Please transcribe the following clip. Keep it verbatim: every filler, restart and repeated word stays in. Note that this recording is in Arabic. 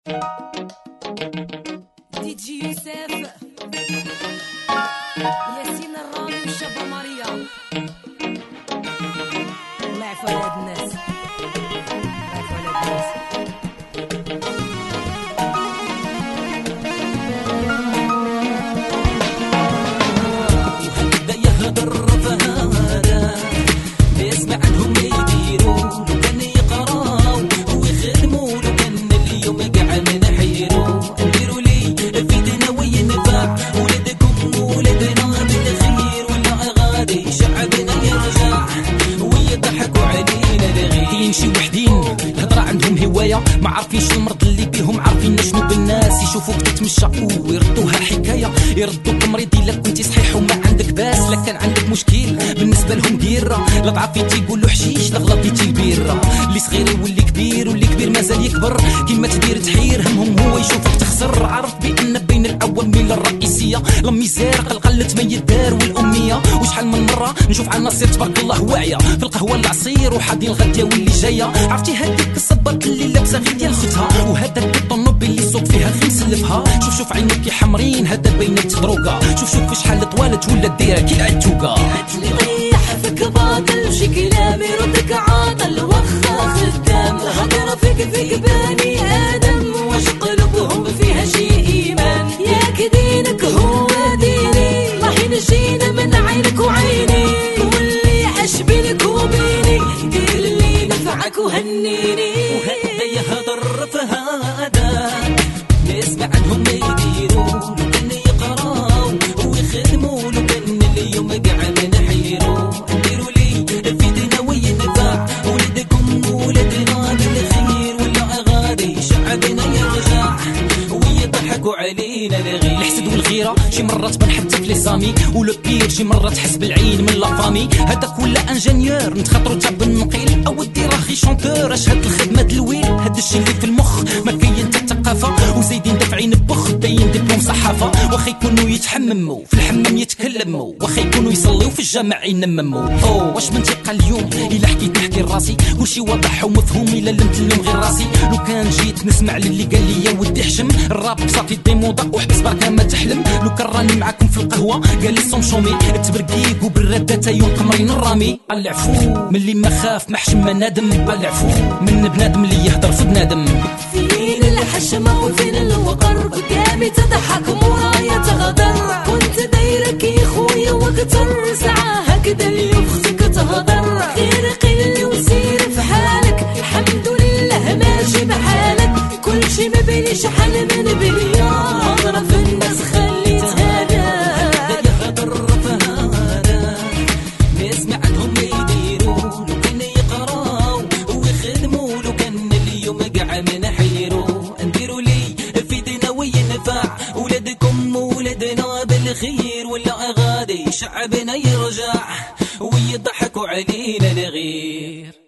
دي جي يوسف، ياسين الرامي والشابة ماريا. الله يعفو على هاد الناس، الله يعفو على هاد الناس. يمشي وحدين الهضرة عندهم هواية، ما عارفينش المرض اللي بيهم، عارفين شنو بالناس. يشوفوك تتمشى ويردوها حكاية، يردوك مريض الا كنتي صحيح وما عندك باس. لا كان عندك مشكل بالنسبة لهم ديرة، لا ضعفيتي يقولوا حشيش، لا غلطيتي البيرة. اللي صغير يولي كبير واللي كبير مازال يكبر، كيما تدير تحير همهم هو يشوفك تخسر. عرف بان بين العوامل الرئيسية لا ميزار قلقلت ما يدار والأمية. وشحال من مرة نشوف عنا سير تبارك الله واعية في القهوة العصير وحاضين الغدية واللي جاية. عرفتي هاديك الصباط اللي لابسه غير ديال خوتها، وهذاك الطوموبيل اللي يسوق فيها غير مسلفها. شوف شوف عينيك كي حمرين هذا باينه تدروقه، شوف شوف شحال طوالت ولا دايره كي العتوقه. اللي طيح فيك باطل وشي كلام يردك عاطل، واخا خدام الهضره فيك فيك بني ادم، واش قلوبهم فيها شي ايمان. ياك دينك هو ديني، الله ينجينا من عينك وعيني، واللي عاش بينك وبيني دير اللي نفعك وهنيني. وهذا يهضر في هذا نسمع عنهم ما يديروا، لو كان يقراو ويخدموا، لو كان اليوم قاع ما نحيروا. نديروا لي فيدنا وينفع ولدكم ولدنا بالخير، ولا غادي شعبنا يرجع ويضحكوا علينا لغير. الحسد والغيره شي مرات بان حتى في لي زامي، ولو بير شي مرات تحس بالعين من لا فامي. هذاك ولا انجينيور نتخاطروا تا بالنقيل، اودي راهي شونتور اش هاد الخدمه د الويل. هاد الشي اللي في المخ ما كاين حتى الثقافه، وزايدين دافعين بخ داين دبلوم صحافه. واخا يكونوا يتحمموا في الحمام يتكلموا، واخا يكونوا يصليو في الجامع ينمموا. او واش منطقه اليوم الا حكيت نحكي لراسي، كلشي واضح ومفهوم الا لمت اللوم غير راسي. لو كان جيت نسمع للي قال لي يا ودي حشم، الراب بصافي ديموضه وحبس بركه ما تحلم. لو كان راني معاكم في القهوه قال لي صوم شومي، تبرقيق وبالردات يوم قمرين الرامي. قال عفو من اللي ما خاف ما حشم ما نادم، قال عفو من بنادم اللي يهضر في بنادم. فين الحشمه وفين الوقر، قدامي تضحك ورايا تغدر. كنت دايرك يا خويا واكتر، ساعه هكذا اللي اختك تهضر. خير قل وسير في حالك، الحمد لله ماشي بحالك. كل شي ما بيني شحال من بليا، هضره في الناس خليتها لك. يهضر في هذا نسمع عنهم ما يديروا، لو كان يقراو ويخدموا، لو كان اليوم قاع ما نحيروا. نديروا لي فيدنا وينفع ولدكم ولدنا بالخير، ولا غادي شعبنا يرجع ويضحكوا علينا لغير.